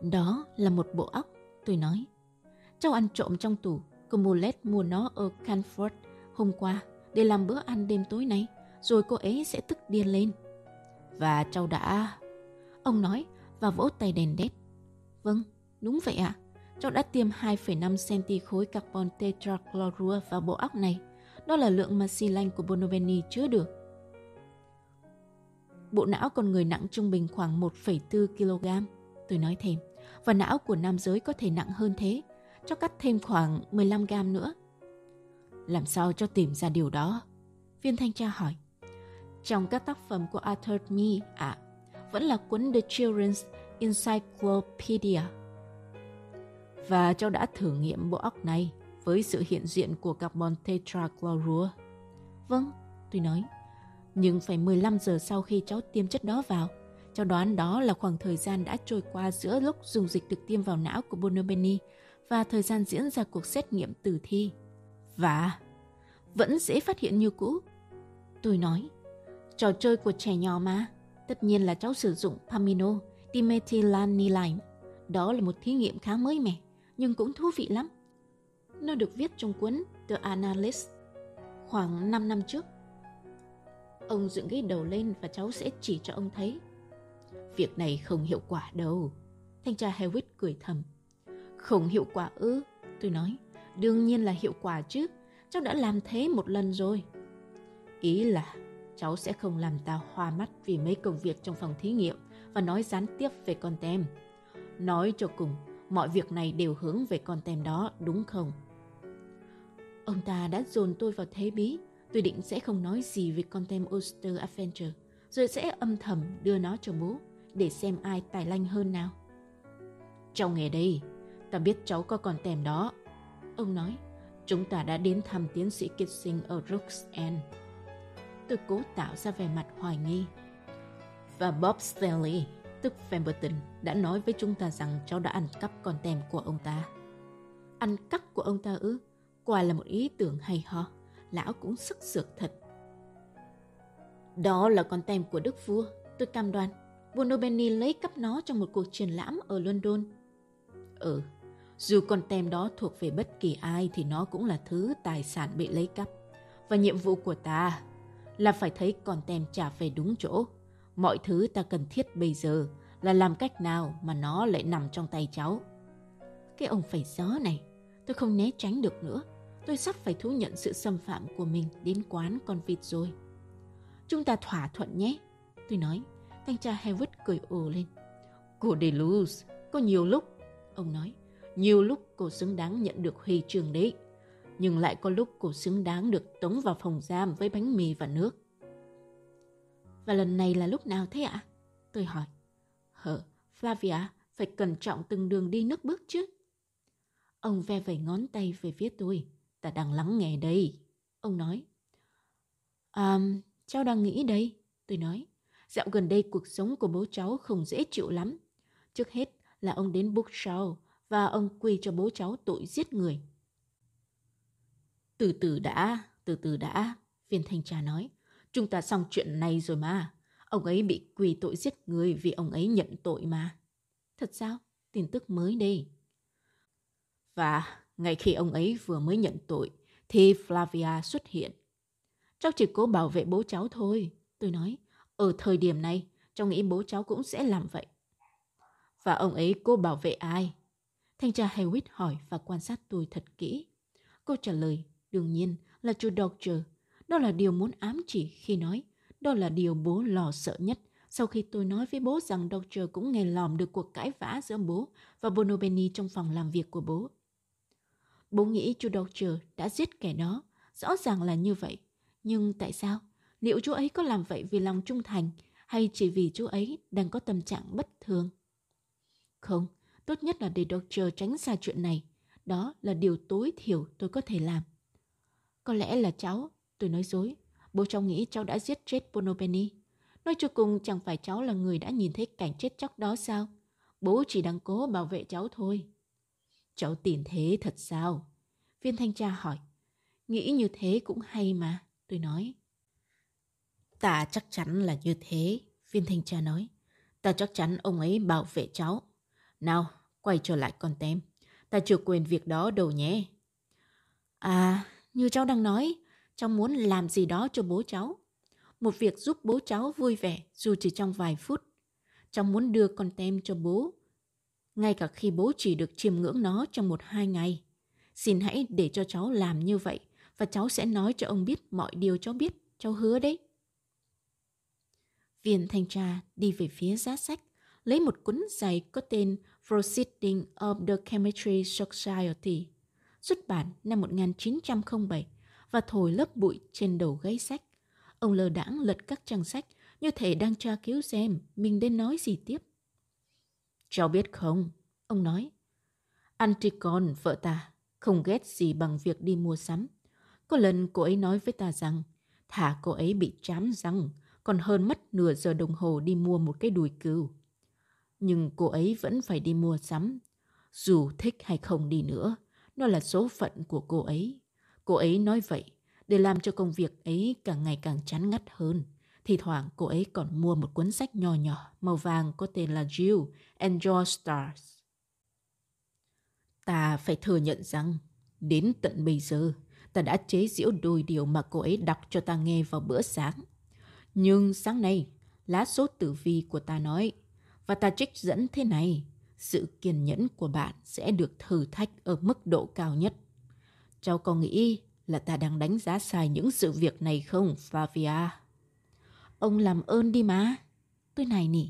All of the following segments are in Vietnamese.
Đó là một bộ óc, tôi nói. Cháu ăn trộm trong tủ, cô Mulet mua nó ở Canford hôm qua để làm bữa ăn đêm tối nay, rồi cô ấy sẽ tức điên lên. Và cháu đã... Ông nói và vỗ tay đèn đét. Vâng, đúng vậy ạ. Cháu đã tiêm 2,5 cm khối carbon tetrachlorua vào bộ óc này. Đó là lượng mà xi lanh của Bonobeni chứa được. Bộ não con người nặng trung bình khoảng 1,4 kg, tôi nói thêm. Và não của nam giới có thể nặng hơn thế. Cháu cắt thêm khoảng 15 gram nữa. Làm sao cháu tìm ra điều đó? Viên thanh tra hỏi. Trong các tác phẩm của Arthur Mee vẫn là cuốn The Children's Encyclopedia. Và cháu đã thử nghiệm bộ óc này với sự hiện diện của carbon tetrachlorua. Vâng, tôi nói. Nhưng phải 15 giờ sau khi cháu tiêm chất đó vào. Cháu đoán đó là khoảng thời gian đã trôi qua giữa lúc dung dịch được tiêm vào não của Bonobeni và thời gian diễn ra cuộc xét nghiệm tử thi. Và vẫn dễ phát hiện như cũ. Tôi nói. Trò chơi của trẻ nhỏ mà. Tất nhiên là cháu sử dụng Pamino dimethylamine. Đó là một thí nghiệm khá mới mẻ, nhưng cũng thú vị lắm. Nó được viết trong cuốn The Analyst khoảng 5 năm trước. Ông dựng cái đầu lên và cháu sẽ chỉ cho ông thấy. Việc này không hiệu quả đâu. Thanh tra Hewitt cười thầm. Không hiệu quả ư? Tôi nói. Đương nhiên là hiệu quả chứ. Cháu đã làm thế một lần rồi. Ý là cháu sẽ không làm ta hoa mắt vì mấy công việc trong phòng thí nghiệm và nói gián tiếp về con tem. Nói cho cùng, mọi việc này đều hướng về con tem đó, đúng không? Ông ta đã dồn tôi vào thế bí. Tôi định sẽ không nói gì về con tem Ulster Adventure, rồi sẽ âm thầm đưa nó cho bố để xem ai tài lanh hơn nào. Cháu nghe đây, ta biết cháu có con tem đó. Ông nói, chúng ta đã đến thăm tiến sĩ Kissing ở Rooks End. Tôi cố tạo ra vẻ mặt hoài nghi. Và Bob Stanley, tức Pemberton, đã nói với chúng ta rằng cháu đã ăn cắp con tem của ông ta. Ăn cắp của ông ta ư? Quả là một ý tưởng hay ho. Lão cũng sức sược thật. Đó là con tem của đức vua, tôi cam đoan. Bonobeni lấy cắp nó trong một cuộc triển lãm ở London. Dù con tem đó thuộc về bất kỳ ai thì nó cũng là thứ tài sản bị lấy cắp. Và nhiệm vụ của ta là phải thấy con tem trả về đúng chỗ. Mọi thứ ta cần thiết bây giờ là làm cách nào mà nó lại nằm trong tay cháu. Cái ông phải gió này, tôi không né tránh được nữa. Tôi sắp phải thú nhận sự xâm phạm của mình đến quán con vịt rồi. Chúng ta thỏa thuận nhé, tôi nói. Thanh tra Hewitt cười ồ lên. Cô Deleuze, có nhiều lúc, ông nói, nhiều lúc cô xứng đáng nhận được huy chương đấy. Nhưng lại có lúc cô xứng đáng được tống vào phòng giam với bánh mì và nước. Và lần này là lúc nào thế ạ? Tôi hỏi. Flavia, phải cẩn trọng từng đường đi nước bước chứ. Ông ve vẩy ngón tay về phía tôi. Ta đang lắng nghe đây. Ông nói. Cháu đang nghĩ đây. Tôi nói. Dạo gần đây cuộc sống của bố cháu không dễ chịu lắm. Trước hết là ông đến Bookshaw và ông quy cho bố cháu tội giết người. Từ từ đã, viên thanh tra nói. Chúng ta xong chuyện này rồi mà. Ông ấy bị quy tội giết người vì ông ấy nhận tội mà. Thật sao? Tin tức mới đây. Và ngay khi ông ấy vừa mới nhận tội thì Flavia xuất hiện. Cháu chỉ cố bảo vệ bố cháu thôi, tôi nói. Ở thời điểm này, cháu nghĩ bố cháu cũng sẽ làm vậy. Và ông ấy cố bảo vệ ai? Thanh tra Hewitt hỏi và quan sát tôi thật kỹ. Câu trả lời đương nhiên là chú Dodger. Đó là điều muốn ám chỉ khi nói. Đó là điều bố lo sợ nhất sau khi tôi nói với bố rằng Dodger cũng nghe lòm được cuộc cãi vã giữa bố và Bonobeni trong phòng làm việc của bố. Bố nghĩ chú Dodger đã giết kẻ đó. Rõ ràng là như vậy. Nhưng tại sao? Liệu chú ấy có làm vậy vì lòng trung thành hay chỉ vì chú ấy đang có tâm trạng bất thường? Không, tốt nhất là để Dodger tránh xa chuyện này. Đó là điều tối thiểu tôi có thể làm. Có lẽ là cháu, tôi nói dối. Bố cháu nghĩ cháu đã giết chết Bonobeni. Nói cho cùng chẳng phải cháu là người đã nhìn thấy cảnh chết chóc đó sao? Bố chỉ đang cố bảo vệ cháu thôi. Cháu tin thế thật sao? Viên thanh tra hỏi. Nghĩ như thế cũng hay mà, tôi nói. Ta chắc chắn là như thế, viên thanh tra nói. Ta chắc chắn ông ấy bảo vệ cháu. Nào, quay trở lại con tem. Ta chưa quên việc đó đâu nhé. À, như cháu đang nói, cháu muốn làm gì đó cho bố cháu. Một việc giúp bố cháu vui vẻ dù chỉ trong vài phút. Cháu muốn đưa con tem cho bố, ngay cả khi bố chỉ được chiêm ngưỡng nó trong 1-2 ngày. Xin hãy để cho cháu làm như vậy và cháu sẽ nói cho ông biết mọi điều cháu biết. Cháu hứa đấy. Viên thanh tra đi về phía giá sách, lấy một cuốn giày có tên Proceedings of the Chemistry Society, xuất bản năm 1907, và thổi lớp bụi trên đầu gáy sách. Ông lơ đãng lật các trang sách như thể đang tra cứu xem mình nên nói gì tiếp. Cháu biết không, ông nói, Antigone, vợ ta, không ghét gì bằng việc đi mua sắm. Có lần cô ấy nói với ta rằng thà cô ấy bị chám răng còn hơn mất nửa giờ đồng hồ đi mua một cái đùi cừu. Nhưng cô ấy vẫn phải đi mua sắm. Dù thích hay không đi nữa, nó là số phận của cô ấy. Cô ấy nói vậy để làm cho công việc ấy càng ngày càng chán ngắt hơn. Thì thoảng cô ấy còn mua một cuốn sách nhỏ nhỏ màu vàng có tên là Jill and Your Stars. Ta phải thừa nhận rằng đến tận bây giờ ta đã chế giễu đôi điều mà cô ấy đọc cho ta nghe vào bữa sáng. Nhưng sáng nay, lá số tử vi của ta nói, và ta trích dẫn thế này, sự kiên nhẫn của bạn sẽ được thử thách ở mức độ cao nhất. Cháu có nghĩ là ta đang đánh giá sai những sự việc này không, Flavia? Ông làm ơn đi mà. Tôi này nỉ.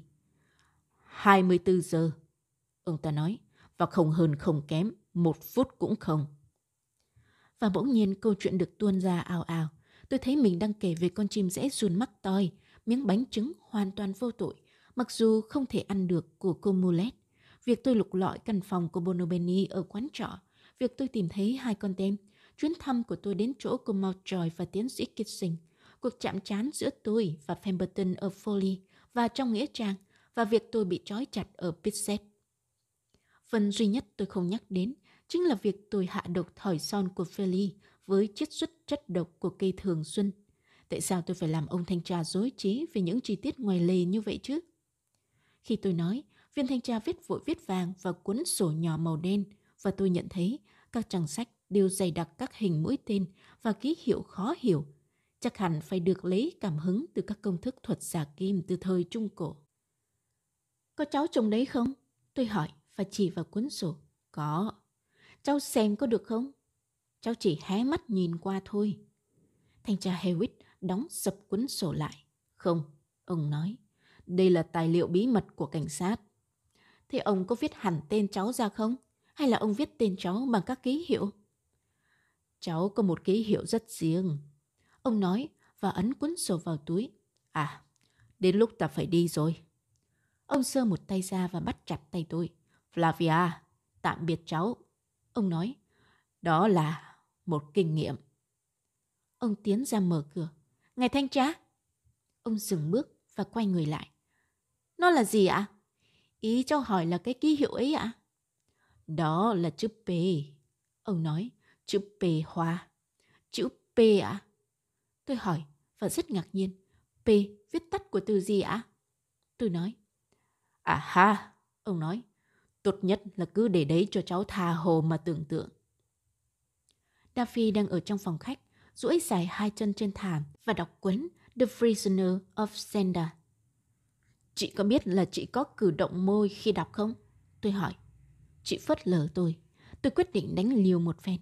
24 giờ, ông ta nói, và không hơn không kém, 1 phút cũng không. Và bỗng nhiên câu chuyện được tuôn ra ào ào. Tôi thấy mình đang kể về con chim dễ giun mắc toi, miếng bánh trứng hoàn toàn vô tội, mặc dù không thể ăn được, của cô Mulet. Việc tôi lục lọi căn phòng của Bonobeni ở quán trọ, việc tôi tìm thấy 2 con tem, chuyến thăm của tôi đến chỗ của Mountjoy và tiến sĩ Kissing, cuộc chạm trán giữa tôi và Pemberton ở Foley và trong Nghĩa Trang, và việc tôi bị trói chặt ở Pitset. Phần duy nhất tôi không nhắc đến chính là việc tôi hạ độc thỏi son của Philly với chiết xuất chất độc của cây thường xuân. Tại sao tôi phải làm ông thanh tra rối trí về những chi tiết ngoài lề như vậy chứ? Khi tôi nói, viên thanh tra viết vàng vào cuốn sổ nhỏ màu đen, và tôi nhận thấy các trang sách đều dày đặc các hình mũi tên và ký hiệu khó hiểu. Chắc hẳn phải được lấy cảm hứng từ các công thức thuật giả kim từ thời Trung Cổ. Có cháu trông đấy không? Tôi hỏi và chỉ vào cuốn sổ. Có. Cháu xem có được không? Cháu chỉ hé mắt nhìn qua thôi. Thanh tra Hewitt đóng sập cuốn sổ lại. Không, ông nói. Đây là tài liệu bí mật của cảnh sát. Thế ông có viết hẳn tên cháu ra không? Hay là ông viết tên cháu bằng các ký hiệu? Cháu có một ký hiệu rất riêng. Ông nói và ấn cuốn sổ vào túi. À, đến lúc ta phải đi rồi. Ông giơ một tay ra và bắt chặt tay tôi. Flavia, tạm biệt cháu. Ông nói, đó là một kinh nghiệm. Ông tiến ra mở cửa. Ngài thanh tra. Ông dừng bước và quay người lại. Nó là gì ạ? Ý cháu hỏi là cái ký hiệu ấy ạ? Đó là chữ P. Ông nói, chữ P hoa. Chữ P ạ? Tôi hỏi và rất ngạc nhiên. P viết tắt của từ gì ạ? Tôi nói. À ha, ông nói. Tốt nhất là cứ để đấy cho cháu tha hồ mà tưởng tượng. Daffy đang ở trong phòng khách, duỗi dài 2 chân trên thảm và đọc cuốn The Prisoner of Zenda. Chị có biết là chị có cử động môi khi đọc không? Tôi hỏi. Chị phớt lờ tôi. Tôi quyết định đánh liều một phen.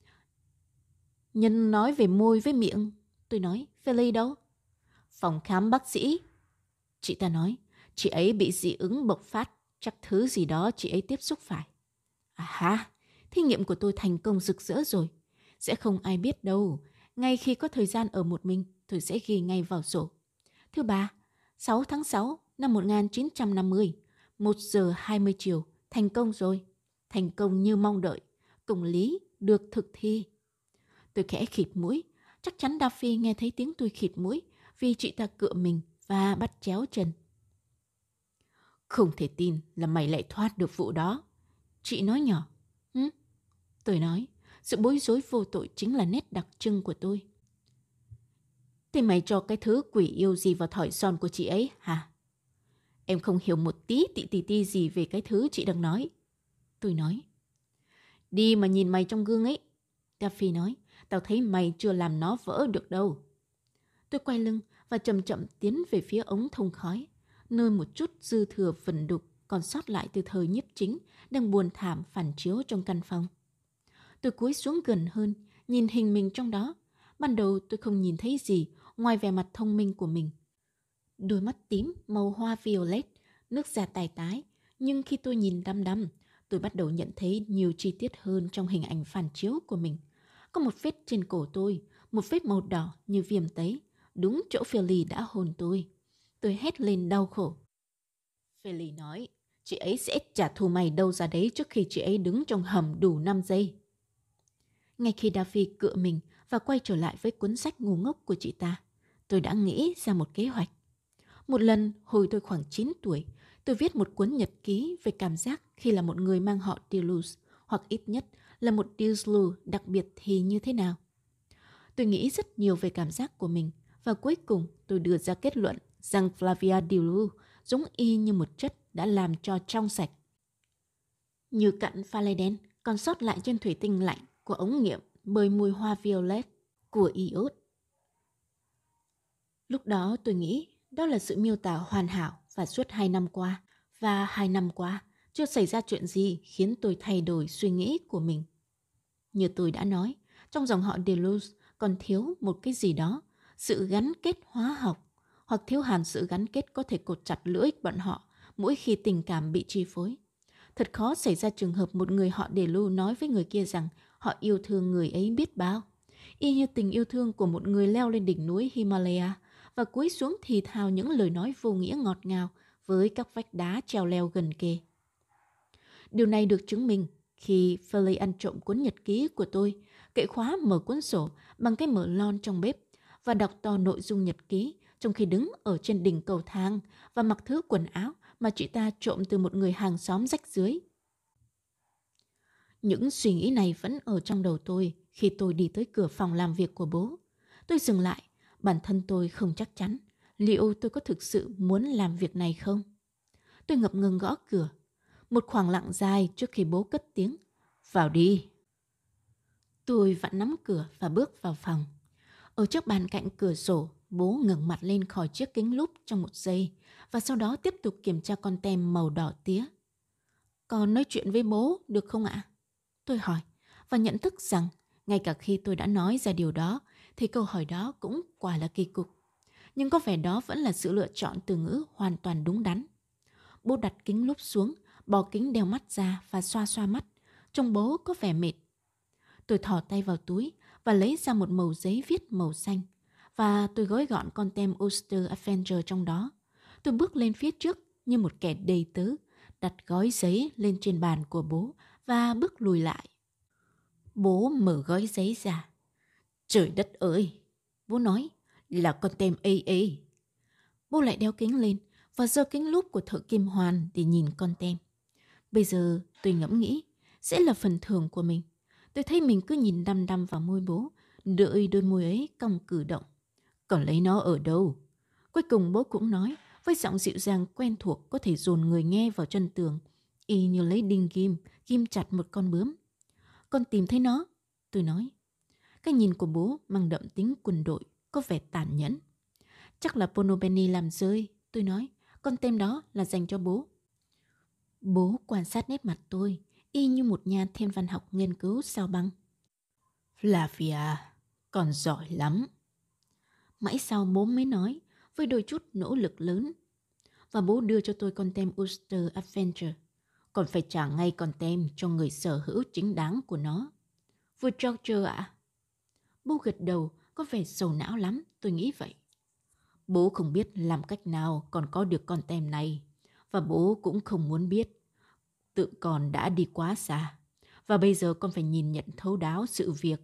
Nhân nói về môi với miệng. Tôi nói, Philly đâu? Phòng khám bác sĩ. Chị ta nói, chị ấy bị dị ứng bộc phát. Chắc thứ gì đó chị ấy tiếp xúc phải. À ha, thí nghiệm của tôi thành công rực rỡ rồi. Sẽ không ai biết đâu. Ngay khi có thời gian ở một mình, tôi sẽ ghi ngay vào sổ. Thứ ba, 6 tháng 6 năm 1950, 1 giờ 20 chiều, thành công rồi. Thành công như mong đợi. Công lý được thực thi. Tôi khẽ khịt mũi. Chắc chắn Daffy nghe thấy tiếng tôi khịt mũi vì chị ta cựa mình và bắt chéo chân. Không thể tin là mày lại thoát được vụ đó. Chị nói nhỏ. Tôi nói, sự bối rối vô tội chính là nét đặc trưng của tôi. Thế mày cho cái thứ quỷ yêu gì vào thỏi son của chị ấy hả? Em không hiểu một tí tị gì về cái thứ chị đang nói. Tôi nói. Đi mà nhìn mày trong gương ấy. Daffy nói. Tao thấy mày chưa làm nó vỡ được đâu. Tôi quay lưng và chậm chậm tiến về phía ống thông khói, nơi một chút dư thừa vẩn đục còn sót lại từ thời nhiếp chính đang buồn thảm phản chiếu trong căn phòng. Tôi cúi xuống gần hơn, nhìn hình mình trong đó. Ban đầu tôi không nhìn thấy gì ngoài vẻ mặt thông minh của mình. Đôi mắt tím màu hoa violet, nước da tái tái. Nhưng khi tôi nhìn đăm đăm, tôi bắt đầu nhận thấy nhiều chi tiết hơn trong hình ảnh phản chiếu của mình. Có một vết trên cổ tôi, một vết màu đỏ như viêm tấy, đúng chỗ Philly đã hôn tôi. Tôi hét lên đau khổ. Philly nói, chị ấy sẽ trả thù mày đâu ra đấy trước khi chị ấy đứng trong hầm đủ 5 giây. Ngay khi Daffy cựa mình và quay trở lại với cuốn sách ngu ngốc của chị ta, tôi đã nghĩ ra một kế hoạch. Một lần, hồi tôi khoảng 9 tuổi, tôi viết một cuốn nhật ký về cảm giác khi là một người mang họ Deleuze, hoặc ít nhất là một Deleuze đặc biệt thì như thế nào. Tôi nghĩ rất nhiều về cảm giác của mình, và cuối cùng tôi đưa ra kết luận rằng Flavia Deleuze giống y như một chất đã làm cho trong sạch. Như cặn pha lê đen còn sót lại trên thủy tinh lạnh của ống nghiệm bơi mùi hoa violet của iốt. Lúc đó tôi nghĩ đó là sự miêu tả hoàn hảo và suốt 2 năm qua. Và 2 năm qua chưa xảy ra chuyện gì khiến tôi thay đổi suy nghĩ của mình. Như tôi đã nói, trong dòng họ Deleuze còn thiếu một cái gì đó, sự gắn kết hóa học, hoặc thiếu hẳn sự gắn kết có thể cột chặt lưỡi bọn họ mỗi khi tình cảm bị chi phối. Thật khó xảy ra trường hợp một người họ Deleuze nói với người kia rằng họ yêu thương người ấy biết bao, y như tình yêu thương của một người leo lên đỉnh núi Himalaya và cúi xuống thì thào những lời nói vô nghĩa ngọt ngào với các vách đá treo leo gần kề. Điều này được chứng minh khi Philly ăn trộm cuốn nhật ký của tôi, cậy khóa mở cuốn sổ bằng cái mở lon trong bếp và đọc to nội dung nhật ký trong khi đứng ở trên đỉnh cầu thang và mặc thứ quần áo mà chị ta trộm từ một người hàng xóm rách rưới. Những suy nghĩ này vẫn ở trong đầu tôi khi tôi đi tới cửa phòng làm việc của bố. Tôi dừng lại, bản thân tôi không chắc chắn liệu tôi có thực sự muốn làm việc này không. Tôi ngập ngừng gõ cửa. Một khoảng lặng dài trước khi bố cất tiếng. Vào đi. Tôi vặn nắm cửa và bước vào phòng. Ở trước bàn cạnh cửa sổ, bố ngẩng mặt lên khỏi chiếc kính lúp trong một giây và sau đó tiếp tục kiểm tra con tem màu đỏ tía. Con nói chuyện với bố được không ạ? Tôi hỏi và nhận thức rằng ngay cả khi tôi đã nói ra điều đó thì câu hỏi đó cũng quả là kỳ cục. Nhưng có vẻ đó vẫn là sự lựa chọn từ ngữ hoàn toàn đúng đắn. Bố đặt kính lúp xuống, bỏ kính đeo mắt ra và xoa xoa mắt. Trông bố có vẻ mệt. Tôi thò tay vào túi và lấy ra một mẩu giấy viết màu xanh. Và tôi gói gọn con tem Ulster Avenger trong đó. Tôi bước lên phía trước như một kẻ đầy tớ, đặt gói giấy lên trên bàn của bố và bước lùi lại. Bố mở gói giấy ra. Trời đất ơi! Bố nói, là con tem AA. Bố lại đeo kính lên và giơ kính lúp của thợ kim hoàn để nhìn con tem. Bây giờ tôi ngẫm nghĩ, sẽ là phần thưởng của mình. Tôi thấy mình cứ nhìn đăm đăm vào môi bố, đợi đôi môi ấy cong cử động. Còn lấy nó ở đâu? Cuối cùng bố cũng nói, với giọng dịu dàng quen thuộc có thể dồn người nghe vào chân tường, y như lấy đinh ghim chặt một con bướm. Con tìm thấy nó, tôi nói. Cái nhìn của bố mang đậm tính quân đội, có vẻ tàn nhẫn. Chắc là Bonobenny làm rơi, tôi nói. Con tem đó là dành cho bố. Bố quan sát nét mặt tôi, y như một nhà thiên văn học nghiên cứu sao băng. Flavia, con giỏi lắm. Mãi sau bố mới nói, với đôi chút nỗ lực lớn. Và bố đưa cho tôi con tem Ulster Avenger. Còn phải trả ngay con tem cho người sở hữu chính đáng của nó. Vừa George ạ? Bố gật đầu, có vẻ sầu não lắm, tôi nghĩ vậy. Bố không biết làm cách nào còn có được con tem này. Và bố cũng không muốn biết. Tự con đã đi quá xa. Và bây giờ con phải nhìn nhận thấu đáo sự việc.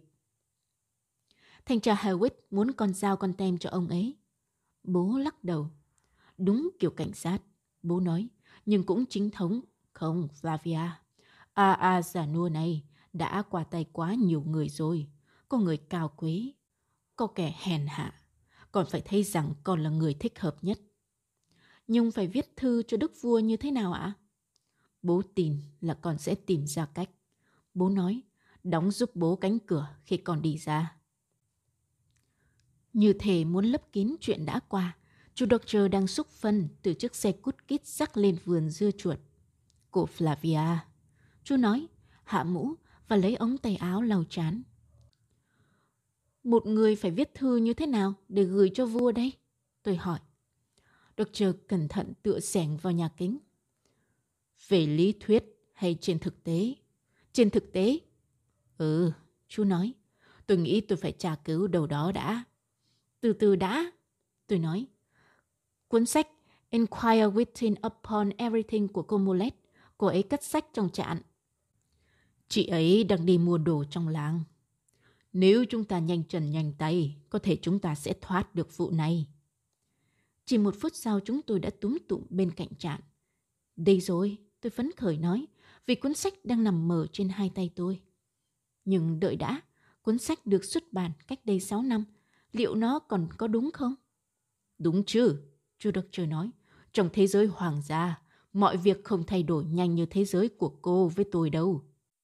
Thanh tra Hewitt muốn con giao con tem cho ông ấy. Bố lắc đầu. Đúng kiểu cảnh sát, bố nói. Nhưng cũng chính thống. Không, Flavia. Già nua này đã qua tay quá nhiều người rồi. Có người cao quý, có kẻ hèn hạ. Con phải thấy rằng con là người thích hợp nhất. Nhung phải viết thư cho đức vua như thế nào ạ? Bố tin là con sẽ tìm ra cách. Bố nói, đóng giúp bố cánh cửa khi con đi ra. Như thể muốn lấp kín chuyện đã qua, chú Doctor đang xúc phân từ chiếc xe cút kít rắc lên vườn dưa chuột. Cô Flavia, chú nói, hạ mũ và lấy ống tay áo lau trán. Một người phải viết thư như thế nào để gửi cho vua đây? Tôi hỏi. Doctor cẩn thận tựa xẻng vào nhà kính. Về lý thuyết hay trên thực tế? Trên thực tế? Chú nói. Tôi nghĩ tôi phải tra cứu đâu đó đã. Từ từ đã, tôi nói. Cuốn sách Inquire Written Upon Everything của cô Molet, cô ấy cất sách trong trạn. Chị ấy đang đi mua đồ trong làng. Nếu chúng ta nhanh chân nhanh tay, có thể chúng ta sẽ thoát được vụ này. Chỉ 1 phút sau chúng tôi đã túm tụm bên cạnh trạn. Đây rồi, tôi phấn khởi nói, vì cuốn sách đang nằm mở trên 2 tay tôi. Nhưng đợi đã, cuốn sách được xuất bản cách đây 6 năm. Liệu nó còn có đúng không? Đúng chứ, chú Doctor nói. Trong thế giới hoàng gia, mọi việc không thay đổi nhanh như thế giới của cô với tôi đâu.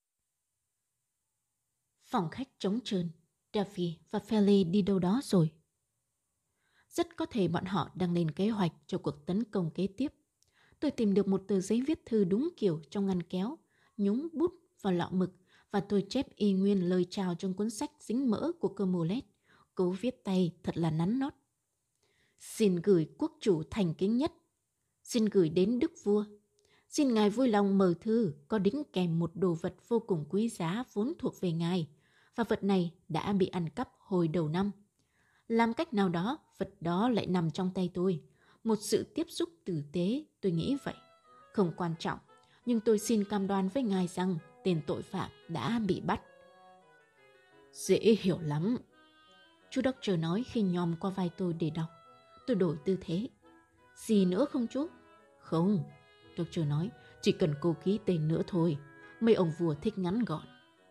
Phòng khách trống trơn, Duffy và Felly đi đâu đó rồi. Rất có thể bọn họ đang lên kế hoạch cho cuộc tấn công kế tiếp. Tôi tìm được một tờ giấy viết thư đúng kiểu trong ngăn kéo, nhúng bút vào lọ mực và tôi chép y nguyên lời chào trong cuốn sách dính mỡ của cô Molet. Cố viết tay thật là nắn nót. Xin gửi quốc chủ thành kính nhất. Xin gửi đến đức vua. Xin ngài vui lòng mở thư có đính kèm một đồ vật vô cùng quý giá vốn thuộc về ngài. Và vật này đã bị ăn cắp hồi đầu năm. Làm cách nào đó, vật đó lại nằm trong tay tôi. Một sự tiếp xúc tử tế, tôi nghĩ vậy. Không quan trọng, nhưng tôi xin cam đoan với ngài rằng tên tội phạm đã bị bắt. Dễ hiểu lắm, chú Doctor nói khi nhòm qua vai tôi để đọc. Tôi đổi tư thế. Gì nữa không chú? Không, Doctor nói, chỉ cần cô ký tên nữa thôi. Mấy ông vua thích ngắn gọn.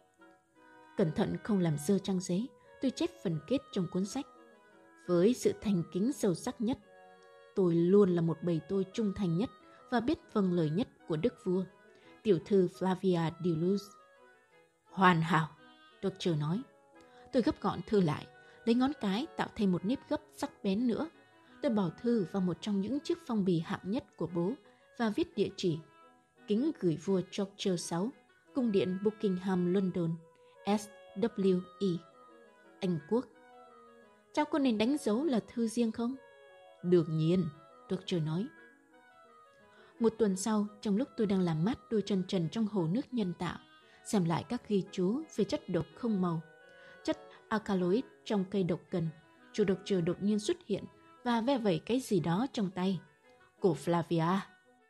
Cẩn thận không làm dơ trang giấy, tôi chép phần kết trong cuốn sách. Với sự thành kính sâu sắc nhất, tôi luôn là một bầy tôi trung thành nhất và biết vâng lời nhất của đức vua, tiểu thư Flavia de Luz. Hoàn hảo, Doctor nói. Tôi gấp gọn thư lại, lấy ngón cái tạo thêm một nếp gấp sắc bén nữa. Tôi bỏ thư vào một trong những chiếc phong bì hạng nhất của bố và viết địa chỉ. Kính gửi vua George VI, cung điện Buckingham, London, SWE, Anh Quốc. Cháu có nên đánh dấu là thư riêng không? Đương nhiên, Doctor nói. 1 tuần sau, trong lúc tôi đang làm mát đôi chân trần trong hồ nước nhân tạo, xem lại các ghi chú về chất độc không màu, chất alkaloid trong cây độc cần, chú Doctor đột nhiên xuất hiện và ve vẩy cái gì đó trong tay. Cô Flavia,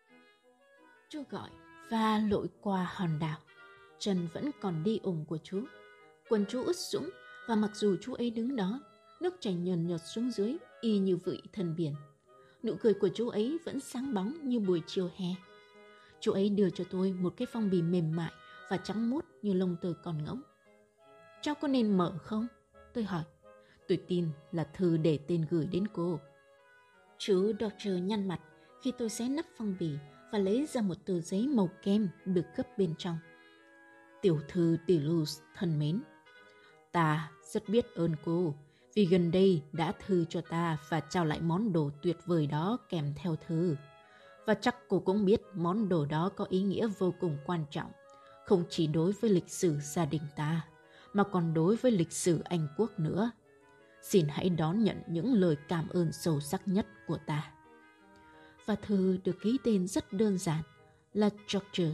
chú gọi và lội qua hòn đảo. Chân vẫn còn đi ủng của chú. Quần chú ướt sũng và mặc dù chú ấy đứng đó, nước chảy nhờn nhợt xuống dưới y như vị thần biển. Nụ cười của chú ấy vẫn sáng bóng như buổi chiều hè. Chú ấy đưa cho tôi một cái phong bì mềm mại và trắng muốt như lông tơ con ngỗng. Cháu có nên mở không? Tôi hỏi. Tôi tin là thư để tên gửi đến cô. Chú Doctor nhăn mặt khi tôi xé nắp phong bì và lấy ra một tờ giấy màu kem được gấp bên trong. Tiểu thư de Luz thân mến, ta rất biết ơn cô vì gần đây đã thư cho ta và trao lại món đồ tuyệt vời đó kèm theo thư. Và chắc cô cũng biết món đồ đó có ý nghĩa vô cùng quan trọng, không chỉ đối với lịch sử gia đình ta, mà còn đối với lịch sử Anh Quốc nữa. Xin hãy đón nhận những lời cảm ơn sâu sắc nhất của ta. Và thư được ký tên rất đơn giản là George.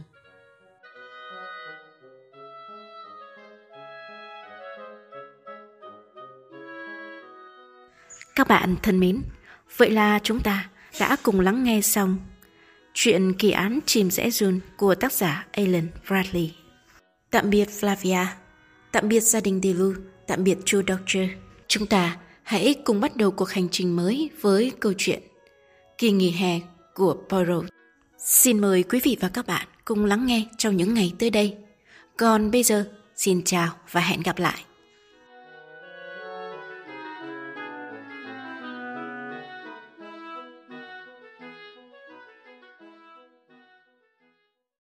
Các bạn thân mến, vậy là chúng ta đã cùng lắng nghe xong chuyện kỳ án Chim Rẽ Run của tác giả Alan Bradley. Tạm biệt Flavia, tạm biệt gia đình de Luz, tạm biệt chú Doctor. Chúng ta hãy cùng bắt đầu cuộc hành trình mới với câu chuyện Kỳ nghỉ hè của Poirot. Xin mời quý vị và các bạn cùng lắng nghe trong những ngày tới đây. Còn bây giờ, xin chào và hẹn gặp lại.